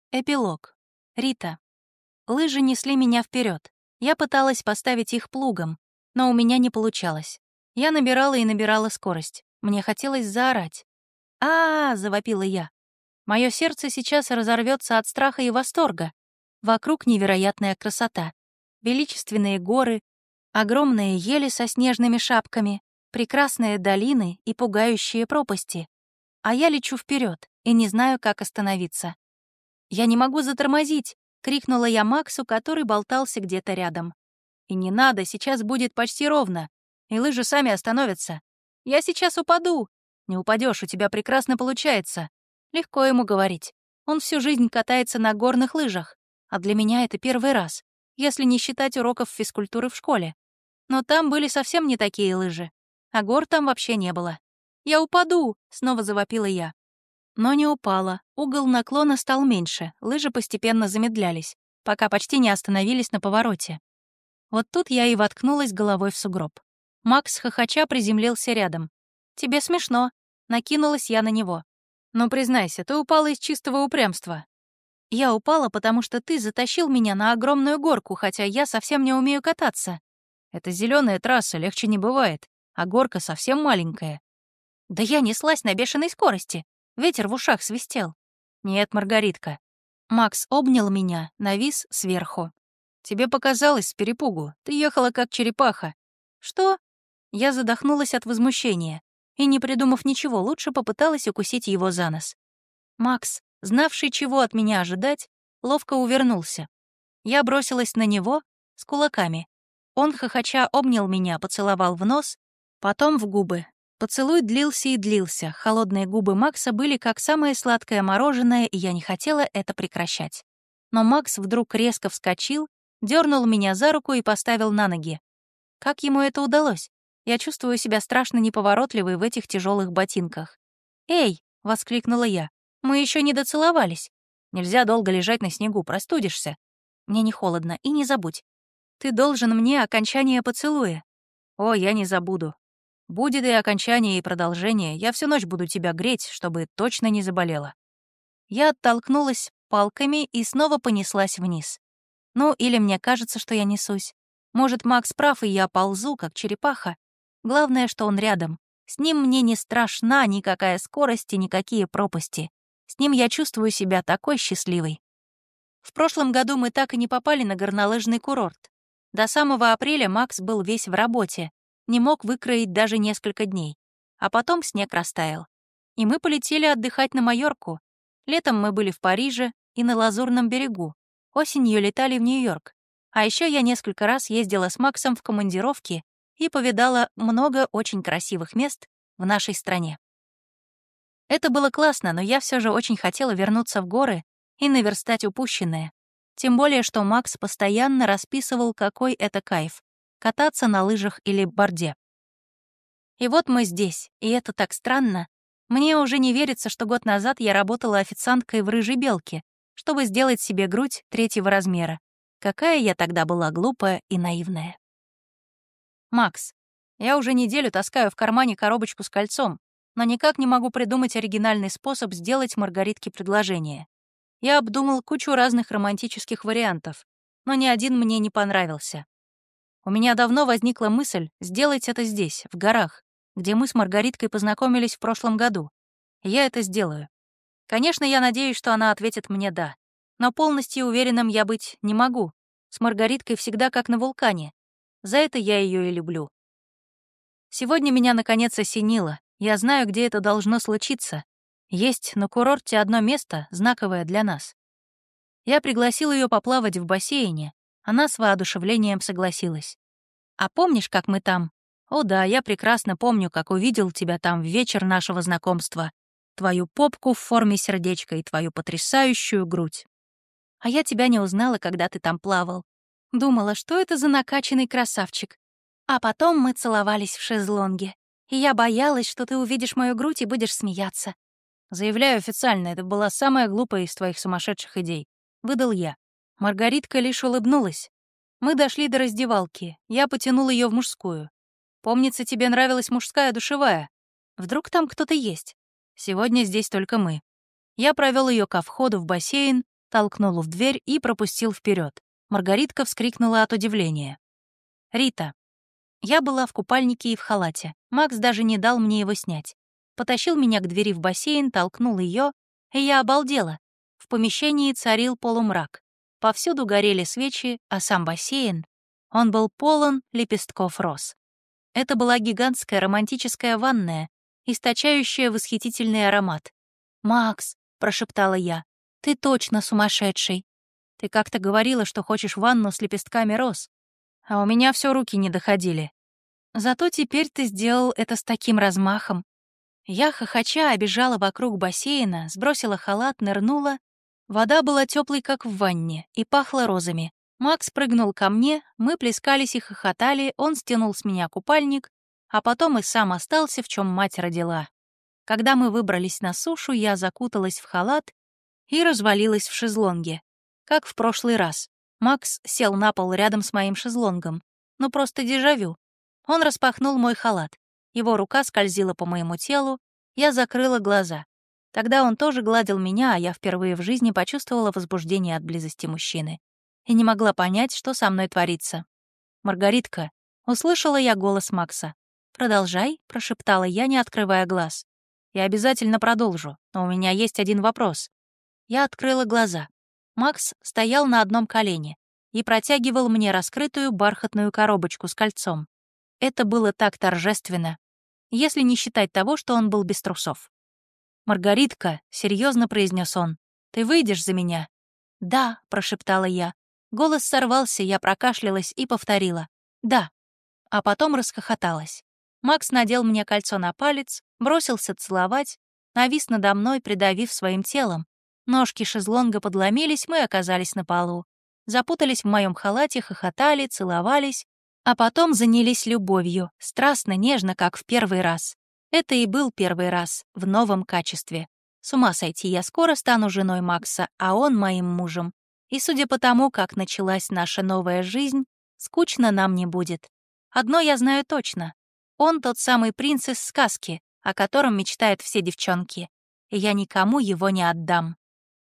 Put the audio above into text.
Эпилог. Рита. Лыжи несли меня вперед. Я пыталась поставить их плугом, но у меня не получалось. Я набирала и набирала скорость. Мне хотелось заорать. Завопила я. Мое сердце сейчас разорвется от страха и восторга. Вокруг невероятная красота. Величественные горы, огромные ели со снежными шапками, прекрасные долины и пугающие пропасти. А я лечу вперед и не знаю, как остановиться. «Я не могу затормозить!» — крикнула я Максу, который болтался где-то рядом. «И не надо, сейчас будет почти ровно, и лыжи сами остановятся. Я сейчас упаду!» «Не упадешь, у тебя прекрасно получается!» Легко ему говорить. Он всю жизнь катается на горных лыжах, а для меня это первый раз, если не считать уроков физкультуры в школе. Но там были совсем не такие лыжи, а гор там вообще не было. «Я упаду!» — снова завопила я. Но не упала. Угол наклона стал меньше, лыжи постепенно замедлялись, пока почти не остановились на повороте. Вот тут я и воткнулась головой в сугроб. Макс хохоча приземлился рядом. «Тебе смешно», — накинулась я на него. «Ну, признайся, ты упала из чистого упрямства». «Я упала, потому что ты затащил меня на огромную горку, хотя я совсем не умею кататься». «Это зеленая трасса, легче не бывает, а горка совсем маленькая». «Да я неслась на бешеной скорости. Ветер в ушах свистел». «Нет, Маргаритка». Макс обнял меня, навис сверху. «Тебе показалось с перепугу. Ты ехала как черепаха». «Что?» Я задохнулась от возмущения и, не придумав ничего, лучше попыталась укусить его за нос. Макс, знавший, чего от меня ожидать, ловко увернулся. Я бросилась на него с кулаками. Он, хохоча, обнял меня, поцеловал в нос, потом в губы. Поцелуй длился и длился, холодные губы Макса были как самое сладкое мороженое, и я не хотела это прекращать. Но Макс вдруг резко вскочил, дернул меня за руку и поставил на ноги. Как ему это удалось? Я чувствую себя страшно неповоротливой в этих тяжелых ботинках. «Эй!» — воскликнула я. «Мы еще не доцеловались. Нельзя долго лежать на снегу, простудишься. Мне не холодно, и не забудь. Ты должен мне окончание поцелуя». «О, я не забуду. Будет и окончание, и продолжение. Я всю ночь буду тебя греть, чтобы точно не заболела». Я оттолкнулась палками и снова понеслась вниз. Ну, или мне кажется, что я несусь. Может, Макс прав, и я ползу, как черепаха. Главное, что он рядом. С ним мне не страшна никакая скорость и никакие пропасти. С ним я чувствую себя такой счастливой. В прошлом году мы так и не попали на горнолыжный курорт. До самого апреля Макс был весь в работе, не мог выкроить даже несколько дней. А потом снег растаял. И мы полетели отдыхать на Майорку. Летом мы были в Париже и на Лазурном берегу. Осенью летали в Нью-Йорк. А еще я несколько раз ездила с Максом в командировки и повидала много очень красивых мест в нашей стране. Это было классно, но я все же очень хотела вернуться в горы и наверстать упущенное. Тем более, что Макс постоянно расписывал, какой это кайф — кататься на лыжах или борде. И вот мы здесь, и это так странно. Мне уже не верится, что год назад я работала официанткой в «Рыжей белке», чтобы сделать себе грудь 3-го размера. Какая я тогда была глупая и наивная. «Макс, я уже неделю таскаю в кармане коробочку с кольцом, но никак не могу придумать оригинальный способ сделать Маргаритке предложение. Я обдумал кучу разных романтических вариантов, но ни один мне не понравился. У меня давно возникла мысль сделать это здесь, в горах, где мы с Маргариткой познакомились в прошлом году. Я это сделаю. Конечно, я надеюсь, что она ответит мне «да». Но полностью уверенным я быть не могу. С Маргариткой всегда как на вулкане. За это я ее и люблю. Сегодня меня наконец осенило. Я знаю, где это должно случиться. Есть на курорте одно место, знаковое для нас. Я пригласил ее поплавать в бассейне. Она с воодушевлением согласилась. «А помнишь, как мы там?» «О да, я прекрасно помню, как увидел тебя там в вечер нашего знакомства. Твою попку в форме сердечка и твою потрясающую грудь. А я тебя не узнала, когда ты там плавал. Думала, что это за накачанный красавчик. А потом мы целовались в шезлонге. И я боялась, что ты увидишь мою грудь и будешь смеяться». «Заявляю официально, это была самая глупая из твоих сумасшедших идей», — выдал я. Маргаритка лишь улыбнулась. Мы дошли до раздевалки. Я потянул ее в мужскую. «Помнится, тебе нравилась мужская душевая. Вдруг там кто-то есть? Сегодня здесь только мы». Я провел ее ко входу в бассейн, толкнул в дверь и пропустил вперед. Маргаритка вскрикнула от удивления. «Рита». Я была в купальнике и в халате. Макс даже не дал мне его снять. Потащил меня к двери в бассейн, толкнул ее, и я обалдела. В помещении царил полумрак. Повсюду горели свечи, а сам бассейн, он был полон лепестков роз. Это была гигантская романтическая ванная, источающая восхитительный аромат. «Макс», — прошептала я, — «ты точно сумасшедший. Ты как-то говорила, что хочешь ванну с лепестками роз, а у меня все руки не доходили. Зато теперь ты сделал это с таким размахом». Я, хохоча, обежала вокруг бассейна, сбросила халат, нырнула. Вода была теплой, как в ванне, и пахла розами. Макс прыгнул ко мне, мы плескались и хохотали, он стянул с меня купальник, а потом и сам остался, в чем мать родила. Когда мы выбрались на сушу, я закуталась в халат и развалилась в шезлонге. Как в прошлый раз. Макс сел на пол рядом с моим шезлонгом. Ну, просто дежавю. Он распахнул мой халат. Его рука скользила по моему телу, я закрыла глаза. Тогда он тоже гладил меня, а я впервые в жизни почувствовала возбуждение от близости мужчины. И не могла понять, что со мной творится. «Маргаритка», — услышала я голос Макса. «Продолжай», — прошептала я, не открывая глаз. «Я обязательно продолжу, но у меня есть один вопрос». Я открыла глаза. Макс стоял на одном колене и протягивал мне раскрытую бархатную коробочку с кольцом. Это было так торжественно, если не считать того, что он был без трусов. «Маргаритка», — серьезно произнес он, — «ты выйдешь за меня?» «Да», — прошептала я. Голос сорвался, я прокашлялась и повторила «да», а потом расхохоталась. Макс надел мне кольцо на палец, бросился целовать, навис надо мной, придавив своим телом. Ножки шезлонга подломились, мы оказались на полу. Запутались в моем халате, хохотали, целовались, а потом занялись любовью, страстно, нежно, как в первый раз. Это и был первый раз, в новом качестве. С ума сойти, я скоро стану женой Макса, а он моим мужем. И судя по тому, как началась наша новая жизнь, скучно нам не будет. Одно я знаю точно. Он тот самый принц из сказки, о котором мечтают все девчонки. И я никому его не отдам.